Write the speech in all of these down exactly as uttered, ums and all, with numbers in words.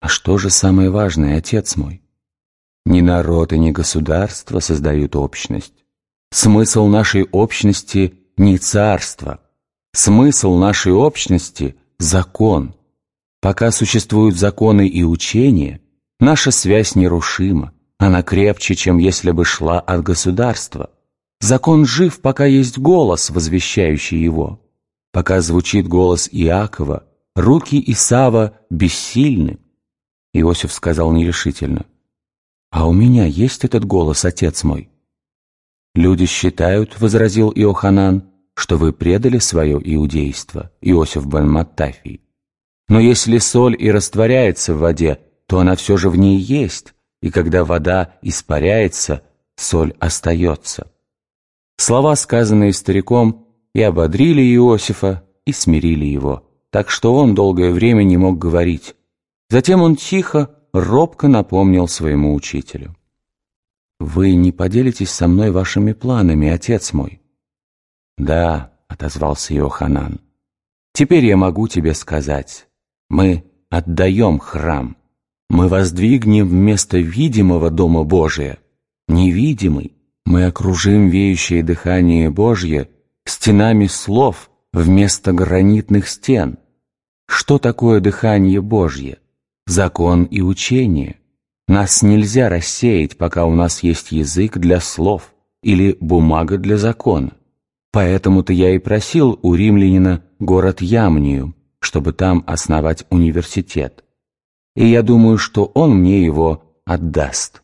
А что же самое важное, отец мой? Не народ и не государство создают общность. Смысл нашей общности не царство. Смысл нашей общности – закон. Пока существуют законы и учения, наша связь нерушима, она крепче, чем если бы шла от государства. Закон жив, пока есть голос, возвещающий его. Пока звучит голос Иакова, руки Исава бессильны. Иосиф сказал нерешительно: «А у меня есть этот голос, отец мой?» «Люди считают, — возразил Иоханан, — что вы предали свое иудейство, Иосиф бен Маттафий. Но если соль и растворяется в воде, то она все же в ней есть, и когда вода испаряется, соль остается». Слова, сказанные стариком, и ободрили Иосифа, и смирили его, так что он долгое время не мог говорить. Затем он тихо, робко напомнил своему учителю: «Вы не поделитесь со мной вашими планами, отец мой?» «Да», — отозвался Иоханан, — «теперь я могу тебе сказать. Мы отдаем храм. Мы воздвигнем вместо видимого Дома Божия невидимый. Мы окружим веющее дыхание Божье стенами слов вместо гранитных стен. Что такое дыхание Божье? Закон и учение. Нас нельзя рассеять, пока у нас есть язык для слов или бумага для закона. Поэтому-то я и просил у римлянина город Ямнию, чтобы там основать университет. И я думаю, что он мне его отдаст.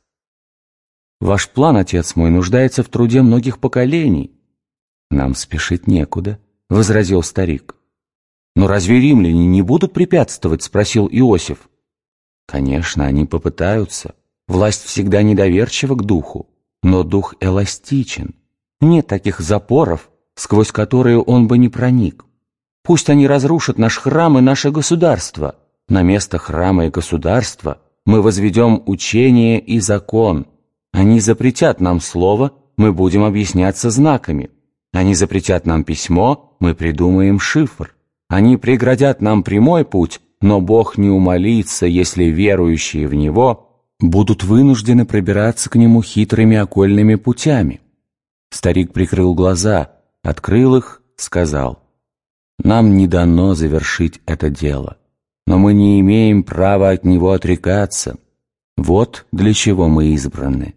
Ваш план, отец мой, нуждается в труде многих поколений. Нам спешить некуда, — возразил старик. Но разве римляне не будут препятствовать? — спросил Иосиф. Конечно, они попытаются. Власть всегда недоверчива к духу, но дух эластичен. Нет таких запоров, сквозь которые он бы не проник. Пусть они разрушат наш храм и наше государство. На место храма и государства мы возведем учение и закон. Они запретят нам слово, мы будем объясняться знаками. Они запретят нам письмо, мы придумаем шифр. Они преградят нам прямой путь, но Бог не умолится, если верующие в Него будут вынуждены пробираться к Нему хитрыми окольными путями. Старик прикрыл глаза, открыл их, сказал: «Нам не дано завершить это дело, но мы не имеем права от него отрекаться. Вот для чего мы избраны».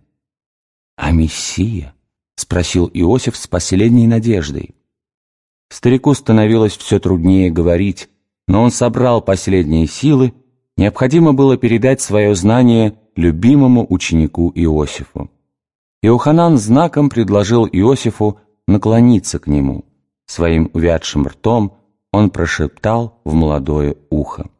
«А Мессия?» — спросил Иосиф с последней надеждой. Старику становилось все труднее говорить, но он собрал последние силы. Необходимо было передать свое знание любимому ученику Иосифу. Иоханан знаком предложил Иосифу наклониться к нему. Своим увядшим ртом он прошептал в молодое ухо: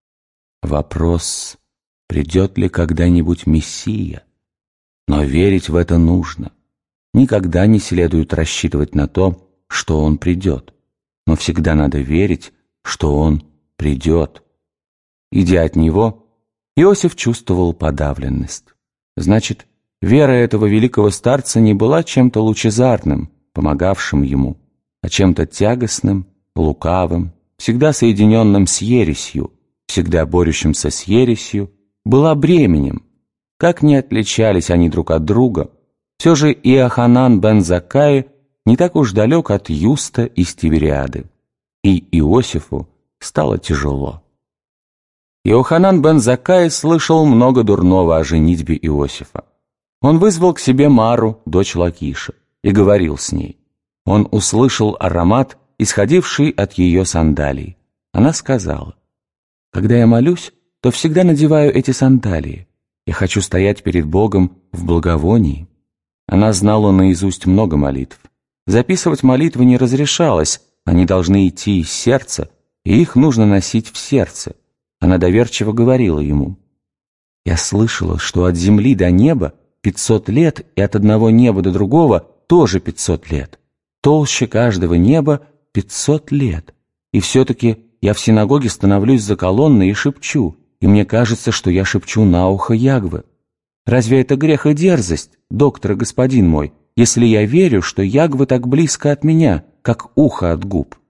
«Вопрос, придет ли когда-нибудь Мессия? Но верить в это нужно. Никогда не следует рассчитывать на то, что он придет, но всегда надо верить, что он придет». Идя от него, Иосиф чувствовал подавленность. Значит, вера этого великого старца не была чем-то лучезарным, помогавшим ему, а чем-то тягостным, лукавым, всегда соединенным с ересью, всегда борющимся с ересью, была бременем. Как ни отличались они друг от друга, все же Иоханан бен Заккай не так уж далек от Юста из Тивериады. И Иосифу стало тяжело. Иоханан бен Заккай слышал много дурного о женитьбе Иосифа. Он вызвал к себе Мару, дочь Лакиша, и говорил с ней. Он услышал аромат, исходивший от ее сандалий. Она сказала: «Когда я молюсь, то всегда надеваю эти сандалии. Я хочу стоять перед Богом в благовонии». Она знала наизусть много молитв. Записывать молитвы не разрешалось, они должны идти из сердца, и их нужно носить в сердце. Она доверчиво говорила ему: «Я слышала, что от земли до неба пятьсот лет, и от одного неба до другого тоже пятьсот лет. Толще каждого неба пятьсот лет. И все-таки я в синагоге становлюсь за колонной и шепчу, и мне кажется, что я шепчу на ухо Ягве. Разве это грех и дерзость, доктор и господин мой, если я верю, что Ягве так близко от меня, как ухо от губ?»